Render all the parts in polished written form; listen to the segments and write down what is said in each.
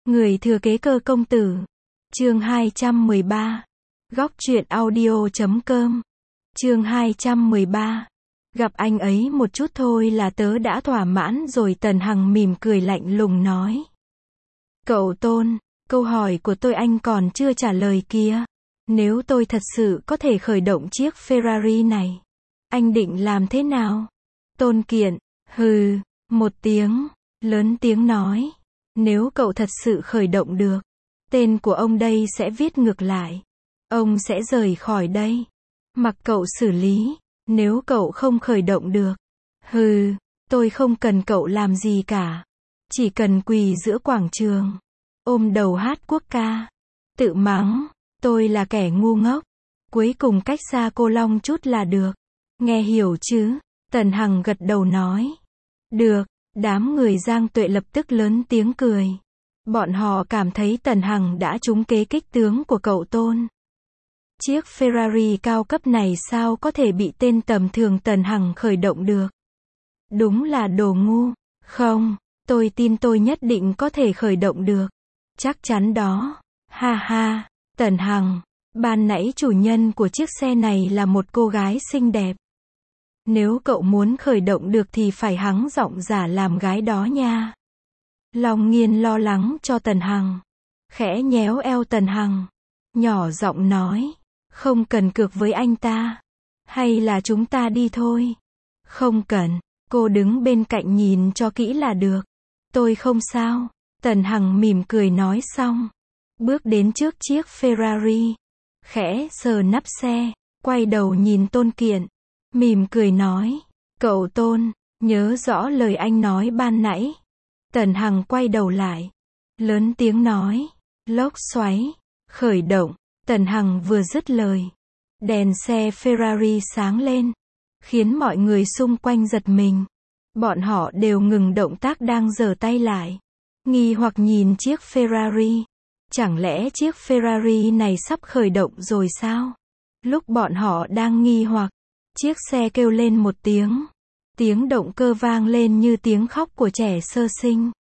Người thừa kế cơ công tử. Chương 213. Góc truyện audio.com. Chương 213. Gặp anh ấy một chút thôi là tớ đã thỏa mãn rồi. Tần Hằng mỉm cười lạnh lùng nói. Cậu Tôn, câu hỏi của tôi anh còn chưa trả lời kia. Nếu tôi thật sự có thể khởi động chiếc Ferrari này, anh định làm thế nào? Tôn Kiện, hừ, một tiếng, lớn tiếng nói. Nếu cậu thật sự khởi động được, tên của ông đây sẽ viết ngược lại. Ông sẽ rời khỏi đây. Mặc cậu xử lý, nếu cậu không khởi động được. Hừ, tôi không cần cậu làm gì cả. Chỉ cần quỳ giữa quảng trường, ôm đầu hát quốc ca, tự mắng, tôi là kẻ ngu ngốc. Cuối cùng cách xa cô Long chút là được. Nghe hiểu chứ? Tần Hằng gật đầu nói. Được, đám người Giang Tuệ lập tức lớn tiếng cười. Bọn họ cảm thấy Tần Hằng đã trúng kế kích tướng của cậu Tôn. Chiếc Ferrari cao cấp này sao có thể bị tên tầm thường Tần Hằng khởi động được? Đúng là đồ ngu. Không, tôi tin tôi nhất định có thể khởi động được. Chắc chắn đó. Ha ha, Tần Hằng, ban nãy chủ nhân của chiếc xe này là một cô gái xinh đẹp. Nếu cậu muốn khởi động được thì phải hắng giọng giả làm gái đó nha. Long Nghiên lo lắng cho Tần Hằng. Khẽ nhéo eo Tần Hằng. Nhỏ giọng nói. Không cần cược với anh ta. Hay là chúng ta đi thôi. Không cần. Cô đứng bên cạnh nhìn cho kỹ là được. Tôi không sao. Tần Hằng mỉm cười nói xong. Bước đến trước chiếc Ferrari. Khẽ sờ nắp xe. Quay đầu nhìn Tôn Kiện. Mỉm cười nói. Cậu Tôn, nhớ rõ lời anh nói ban nãy. Tần Hằng quay đầu lại. Lớn tiếng nói. Lốc xoáy. Khởi động. Tần Hằng vừa dứt lời. Đèn xe Ferrari sáng lên. Khiến mọi người xung quanh giật mình. Bọn họ đều ngừng động tác đang giở tay lại. Nghi hoặc nhìn chiếc Ferrari. Chẳng lẽ chiếc Ferrari này sắp khởi động rồi sao? Lúc bọn họ đang nghi hoặc, chiếc xe kêu lên một tiếng. Tiếng động cơ vang lên như tiếng khóc của trẻ sơ sinh.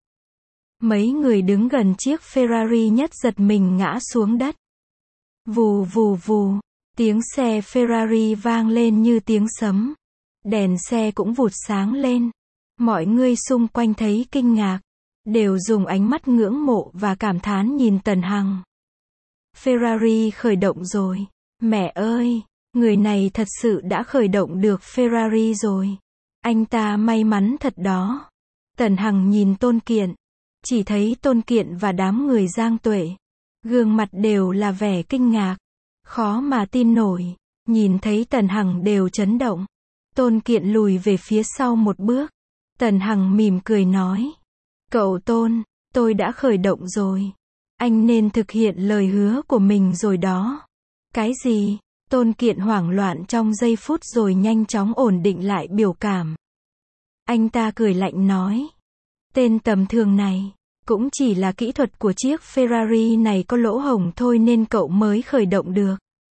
Mấy người đứng gần chiếc Ferrari nhất giật mình ngã xuống đất. Vù vù vù, tiếng xe Ferrari vang lên như tiếng sấm. Đèn xe cũng vụt sáng lên. Mọi người xung quanh thấy kinh ngạc, đều dùng ánh mắt ngưỡng mộ và cảm thán nhìn Tần Hằng. Ferrari khởi động rồi. Mẹ ơi, người này thật sự đã khởi động được Ferrari rồi. Anh ta may mắn thật đó. Tần Hằng nhìn Tôn Kiện. Chỉ thấy Tôn Kiện và đám người Giang Tuệ. Gương mặt đều là vẻ kinh ngạc. Khó mà tin nổi. Nhìn thấy Tần Hằng đều chấn động. Tôn Kiện lùi về phía sau một bước. Tần Hằng mỉm cười nói. Cậu Tôn, tôi đã khởi động rồi. Anh nên thực hiện lời hứa của mình rồi đó. Cái gì? Tôn Kiện hoảng loạn trong giây phút rồi nhanh chóng ổn định lại biểu cảm. Anh ta cười lạnh nói. Tên tầm thường này, cũng chỉ là kỹ thuật của chiếc Ferrari này có lỗ hổng thôi nên cậu mới khởi động được.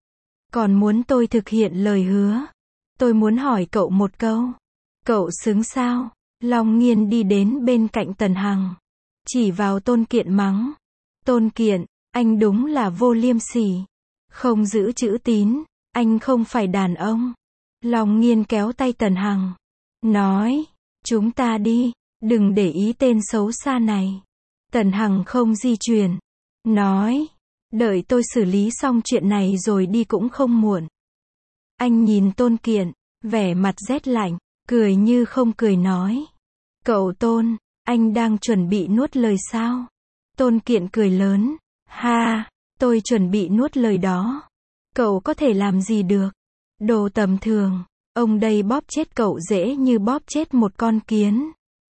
Còn muốn tôi thực hiện lời hứa? Tôi muốn hỏi cậu một câu. Cậu xứng sao? Long Nghiên đi đến bên cạnh Tần Hằng. Chỉ vào Tôn Kiện mắng. Tôn Kiện, anh đúng là vô liêm sỉ. Không giữ chữ tín, anh không phải đàn ông. Long Nghiên kéo tay Tần Hằng. Nói, chúng ta đi, đừng để ý tên xấu xa này. Tần Hằng không di chuyển. Nói, đợi tôi xử lý xong chuyện này rồi đi cũng không muộn. Anh nhìn Tôn Kiện, vẻ mặt rét lạnh, cười như không cười nói. Cậu Tôn, anh đang chuẩn bị nuốt lời sao? Tôn Kiện cười lớn. Ha, tôi chuẩn bị nuốt lời đó. Cậu có thể làm gì được? Đồ tầm thường, ông đây bóp chết cậu dễ như bóp chết một con kiến.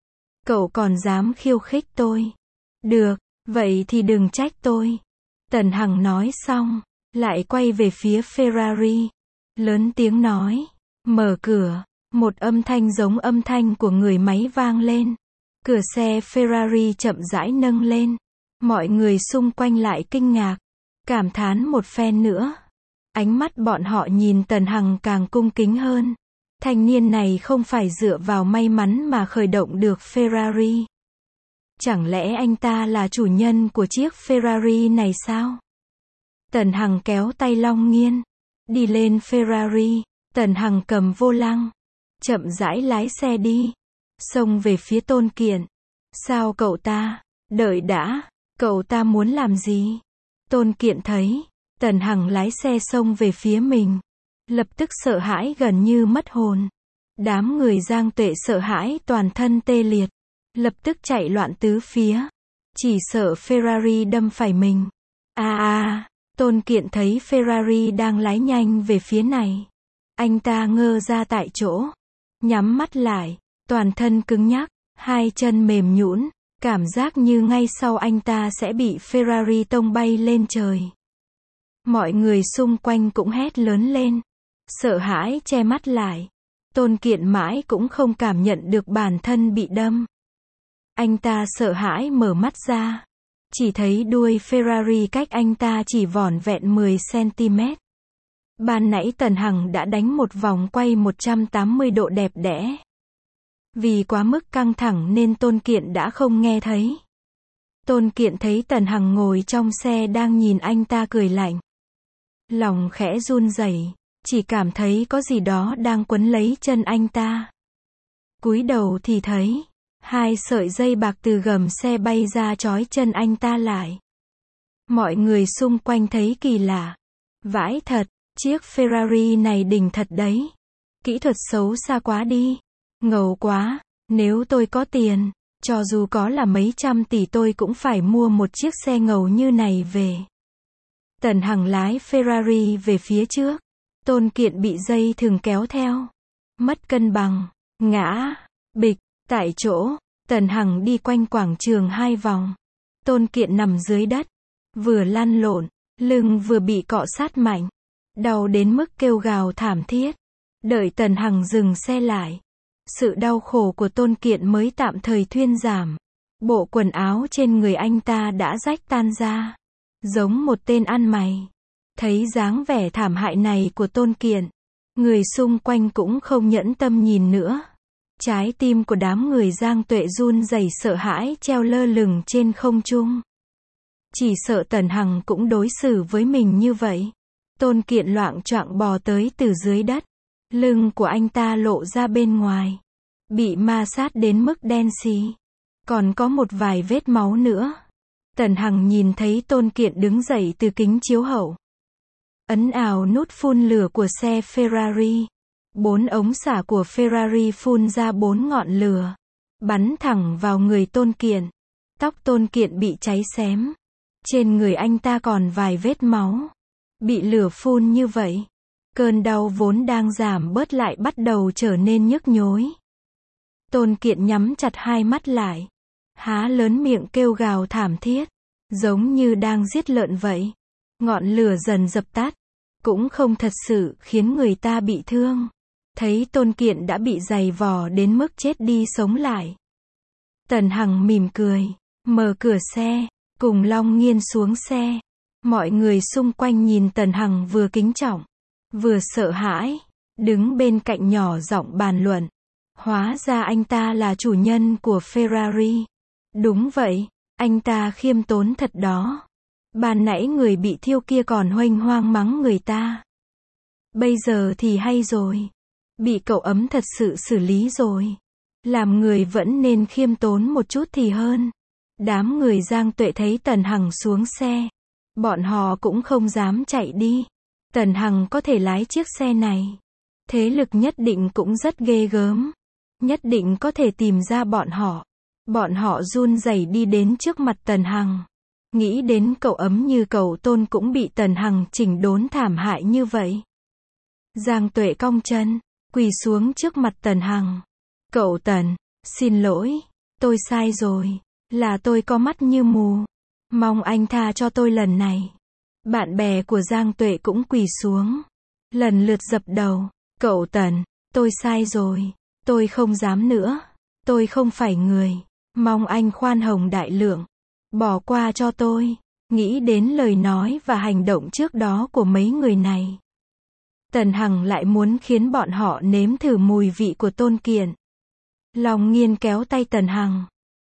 Cậu còn dám khiêu khích tôi? Được, vậy thì đừng trách tôi. Tần Hằng nói xong, lại quay về phía Ferrari. Lớn tiếng nói. Mở cửa. Một âm thanh giống âm thanh của người máy vang lên. Cửa xe Ferrari chậm rãi nâng lên. Mọi người xung quanh lại kinh ngạc. Cảm thán một phen nữa. Ánh mắt bọn họ nhìn Tần Hằng càng cung kính hơn. Thanh niên này không phải dựa vào may mắn mà khởi động được Ferrari. Chẳng lẽ anh ta là chủ nhân của chiếc Ferrari này sao? Tần Hằng kéo tay Long Nghiên. Đi lên Ferrari. Tần Hằng cầm vô lăng. Chậm rãi lái xe đi. Xông về phía Tôn Kiện. Sao cậu ta? Đợi đã. Cậu ta muốn làm gì? Tôn Kiện thấy Tần Hằng lái xe xông về phía mình. Lập tức sợ hãi gần như mất hồn. Đám người Giang Tuệ sợ hãi toàn thân tê liệt. Lập tức chạy loạn tứ phía. Chỉ sợ Ferrari đâm phải mình. Tôn Kiện thấy Ferrari đang lái nhanh về phía này. Anh ta ngơ ra tại chỗ. Nhắm mắt lại. Toàn thân cứng nhắc. Hai chân mềm nhũn. Cảm giác như ngay sau anh ta sẽ bị Ferrari tông bay lên trời. Mọi người xung quanh cũng hét lớn lên. Sợ hãi che mắt lại. Tôn Kiện mãi cũng không cảm nhận được bản thân bị đâm. Anh ta sợ hãi mở mắt ra. Chỉ thấy đuôi Ferrari cách anh ta chỉ vỏn vẹn 10 cm. Ban nãy Tần Hằng đã đánh một vòng quay 180 độ đẹp đẽ. Vì quá mức căng thẳng nên Tôn Kiện đã không nghe thấy. Tôn Kiện thấy Tần Hằng ngồi trong xe đang nhìn anh ta cười lạnh. Lòng khẽ run rẩy, chỉ cảm thấy có gì đó đang quấn lấy chân anh ta. Cúi đầu thì thấy hai sợi dây bạc từ gầm xe bay ra trói chân anh ta lại. Mọi người xung quanh thấy kỳ lạ. Vãi thật, chiếc Ferrari này đỉnh thật đấy. Kỹ thuật xấu xa quá đi. Ngầu quá, nếu tôi có tiền, cho dù có là mấy trăm tỷ tôi cũng phải mua một chiếc xe ngầu như này về. Tần Hằng lái Ferrari về phía trước. Tôn Kiện bị dây thừng kéo theo. Mất cân bằng, ngã, bịch, tại chỗ. Tần Hằng đi quanh quảng trường 2 vòng. Tôn Kiện nằm dưới đất. Vừa lăn lộn, lưng vừa bị cọ sát mạnh. Đau đến mức kêu gào thảm thiết. Đợi Tần Hằng dừng xe lại. Sự đau khổ của Tôn Kiện mới tạm thời thuyên giảm. Bộ quần áo trên người anh ta đã rách tan ra. Giống một tên ăn mày. Thấy dáng vẻ thảm hại này của Tôn Kiện. Người xung quanh cũng không nhẫn tâm nhìn nữa. Trái tim của đám người Giang Tuệ run rẩy sợ hãi treo lơ lửng trên không trung. Chỉ sợ Tần Hằng cũng đối xử với mình như vậy. Tôn Kiện loạng choạng bò tới từ dưới đất. Lưng của anh ta lộ ra bên ngoài. Bị ma sát đến mức đen xì. Còn có một vài vết máu nữa. Tần Hằng nhìn thấy Tôn Kiện đứng dậy từ kính chiếu hậu. Ấn ào nút phun lửa của xe Ferrari. 4 ống xả của Ferrari phun ra 4 ngọn lửa. Bắn thẳng vào người Tôn Kiện. Tóc Tôn Kiện bị cháy xém. Trên người anh ta còn vài vết máu. Bị lửa phun như vậy. Cơn đau vốn đang giảm bớt lại bắt đầu trở nên nhức nhối. Tôn Kiện nhắm chặt hai mắt lại. Há lớn miệng kêu gào thảm thiết. Giống như đang giết lợn vậy. Ngọn lửa dần dập tắt. Cũng không thật sự khiến người ta bị thương. Thấy Tôn Kiện đã bị giày vò đến mức chết đi sống lại. Tần Hằng mỉm cười. Mở cửa xe. Cùng Long Nghiên xuống xe. Mọi người xung quanh nhìn Tần Hằng vừa kính trọng. Vừa sợ hãi. Đứng bên cạnh nhỏ giọng bàn luận. Hóa ra anh ta là chủ nhân của Ferrari. Đúng vậy. Anh ta khiêm tốn thật đó. Ban nãy người bị thiêu kia còn huênh hoang mắng người ta. Bây giờ thì hay rồi. Bị cậu ấm thật sự xử lý rồi. Làm người vẫn nên khiêm tốn một chút thì hơn. Đám người Giang Tuệ thấy Tần Hằng xuống xe. Bọn họ cũng không dám chạy đi. Tần Hằng có thể lái chiếc xe này. Thế lực nhất định cũng rất ghê gớm. Nhất định có thể tìm ra bọn họ. Bọn họ run rẩy đi đến trước mặt Tần Hằng. Nghĩ đến cậu ấm như cậu Tôn cũng bị Tần Hằng chỉnh đốn thảm hại như vậy. Giang Tuệ cong chân, quỳ xuống trước mặt Tần Hằng. Cậu Tần, xin lỗi, tôi sai rồi. Là tôi có mắt như mù. Mong anh tha cho tôi lần này. Bạn bè của Giang Tuệ cũng quỳ xuống. Lần lượt dập đầu. Cậu Tần, tôi sai rồi. Tôi không dám nữa. Tôi không phải người. Mong anh khoan hồng đại lượng. Bỏ qua cho tôi. Nghĩ đến lời nói và hành động trước đó của mấy người này. Tần Hằng lại muốn khiến bọn họ nếm thử mùi vị của Tôn Kiện. Long Nghiên kéo tay Tần Hằng.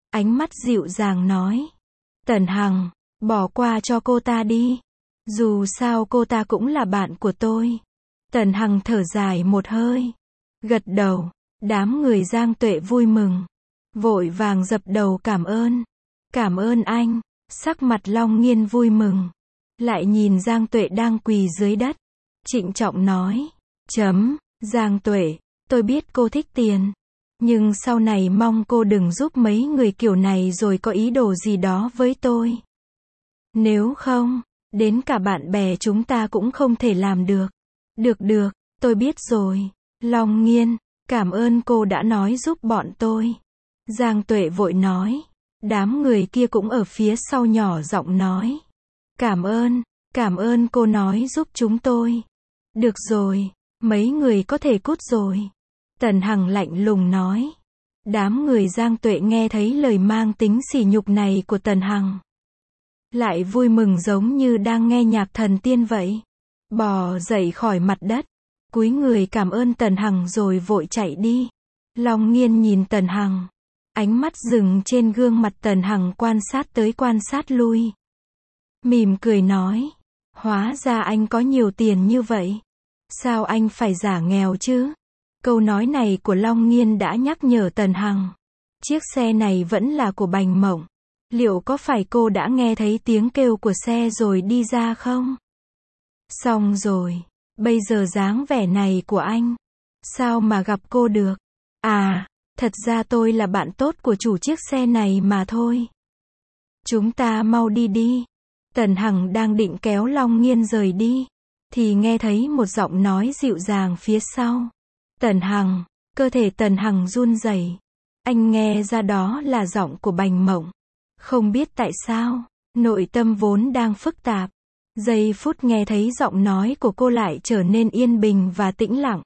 ánh mắt dịu dàng nói. Tần Hằng, bỏ qua cho cô ta đi. Dù sao cô ta cũng là bạn của tôi. Tần Hằng thở dài một hơi. Gật đầu, đám người Giang Tuệ vui mừng. Vội vàng dập đầu cảm ơn. Cảm ơn anh. Sắc mặt Long Nghiên vui mừng. Lại nhìn Giang Tuệ đang quỳ dưới đất. Trịnh trọng nói. Giang Tuệ, tôi biết cô thích tiền. Nhưng sau này mong cô đừng giúp mấy người kiểu này rồi có ý đồ gì đó với tôi. Nếu không, đến cả bạn bè chúng ta cũng không thể làm được. Được, tôi biết rồi. Long Nghiên, cảm ơn cô đã nói giúp bọn tôi. Giang Tuệ vội nói. Đám người kia cũng ở phía sau nhỏ giọng nói. Cảm ơn cô nói giúp chúng tôi. Được rồi, mấy người có thể cút rồi. Tần Hằng lạnh lùng nói. Đám người Giang Tuệ nghe thấy lời mang tính sỉ nhục này của Tần Hằng. Lại vui mừng giống như đang nghe nhạc thần tiên vậy. Bò dậy khỏi mặt đất. Cúi người cảm ơn Tần Hằng rồi vội chạy đi. Long Nghiên nhìn Tần Hằng. Ánh mắt dừng trên gương mặt Tần Hằng quan sát tới quan sát lui. Mỉm cười nói. Hóa ra anh có nhiều tiền như vậy. Sao anh phải giả nghèo chứ? Câu nói này của Long Nghiên đã nhắc nhở Tần Hằng. Chiếc xe này vẫn là của Bành Mộng. Liệu có phải cô đã nghe thấy tiếng kêu của xe rồi đi ra không? Xong rồi. Bây giờ dáng vẻ này của anh. Sao mà gặp cô được? À, thật ra tôi là bạn tốt của chủ chiếc xe này mà thôi. Chúng ta mau đi đi. Tần Hằng đang định kéo Long Nghiên rời đi. Thì nghe thấy một giọng nói dịu dàng phía sau. Tần Hằng, cơ thể Tần Hằng run rẩy. Anh nghe ra đó là giọng của Bành Mộng. Không biết tại sao, nội tâm vốn đang phức tạp. Giây phút nghe thấy giọng nói của cô lại trở nên yên bình và tĩnh lặng.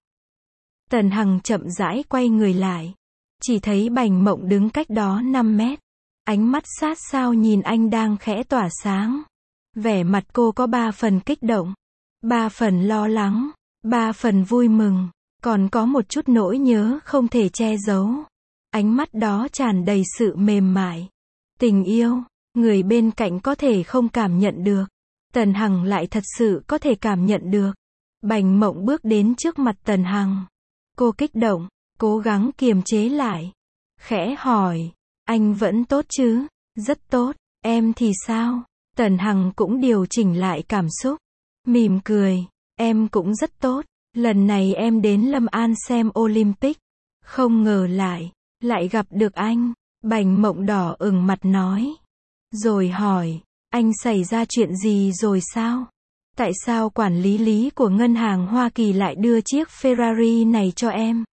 Tần Hằng chậm rãi quay người lại. Chỉ thấy Bành Mộng đứng cách đó 5 mét. Ánh mắt sát sao nhìn anh đang khẽ tỏa sáng. Vẻ mặt cô có 3 phần kích động, 3 phần lo lắng, 3 phần vui mừng, còn có một chút nỗi nhớ không thể che giấu. Ánh mắt đó tràn đầy sự mềm mại, tình yêu, người bên cạnh có thể không cảm nhận được. Tần Hằng lại thật sự có thể cảm nhận được. Bành Mộng bước đến trước mặt Tần Hằng. Cô kích động, cố gắng kiềm chế lại. Khẽ hỏi, anh vẫn tốt chứ? Rất tốt, em thì sao? Tần Hằng cũng điều chỉnh lại cảm xúc. Mỉm cười, em cũng rất tốt. Lần này em đến Lâm An xem Olympic. Không ngờ lại gặp được anh. Bành Mộng đỏ ửng mặt nói. Rồi hỏi, anh xảy ra chuyện gì rồi sao? Tại sao quản lý của ngân hàng Hoa Kỳ lại đưa chiếc Ferrari này cho em?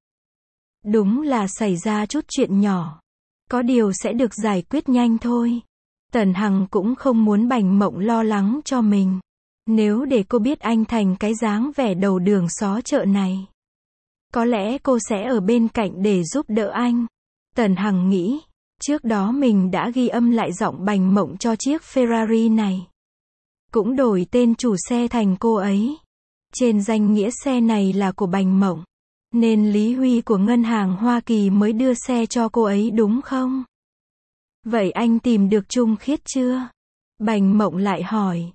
Đúng là xảy ra chút chuyện nhỏ. Có điều sẽ được giải quyết nhanh thôi. Tần Hằng cũng không muốn Bành Mộng lo lắng cho mình. Nếu để cô biết anh thành cái dáng vẻ đầu đường xó chợ này, có lẽ cô sẽ ở bên cạnh để giúp đỡ anh. Tần Hằng nghĩ, trước đó mình đã ghi âm lại giọng Bành Mộng cho chiếc Ferrari này. Cũng đổi tên chủ xe thành cô ấy. Trên danh nghĩa xe này là của Bành Mộng. Nên Lý Huy của ngân hàng Hoa Kỳ mới đưa xe cho cô ấy đúng không? Vậy anh tìm được Trung Khiết chưa? Bành Mộng lại hỏi.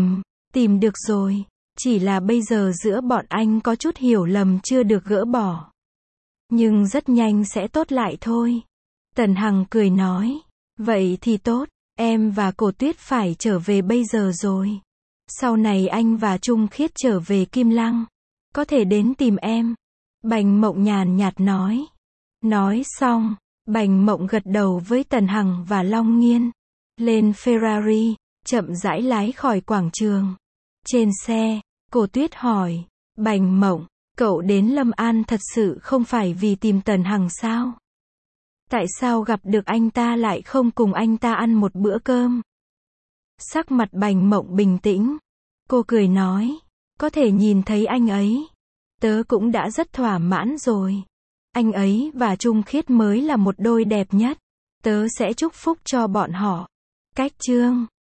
Tìm được rồi. Chỉ là bây giờ giữa bọn anh có chút hiểu lầm chưa được gỡ bỏ. Nhưng rất nhanh sẽ tốt lại thôi. Tần Hằng cười nói. Vậy thì tốt, em và Cổ Tuyết phải trở về bây giờ rồi. Sau này anh và Trung Khiết trở về Kim Lăng, có thể đến tìm em. Bành Mộng nhàn nhạt nói. Nói xong, Bành Mộng gật đầu với Tần Hằng và Long Nghiên. Lên Ferrari, chậm rãi lái khỏi quảng trường. Trên xe, Cổ Tuyết hỏi. Bành Mộng, cậu đến Lâm An thật sự không phải vì tìm Tần Hằng sao? Tại sao gặp được anh ta lại không cùng anh ta ăn một bữa cơm? Sắc mặt Bành Mộng bình tĩnh. Cô cười nói. Có thể nhìn thấy anh ấy, tớ cũng đã rất thỏa mãn rồi. Anh ấy và Trung Khiết mới là một đôi đẹp nhất. Tớ sẽ chúc phúc cho bọn họ. Cách chương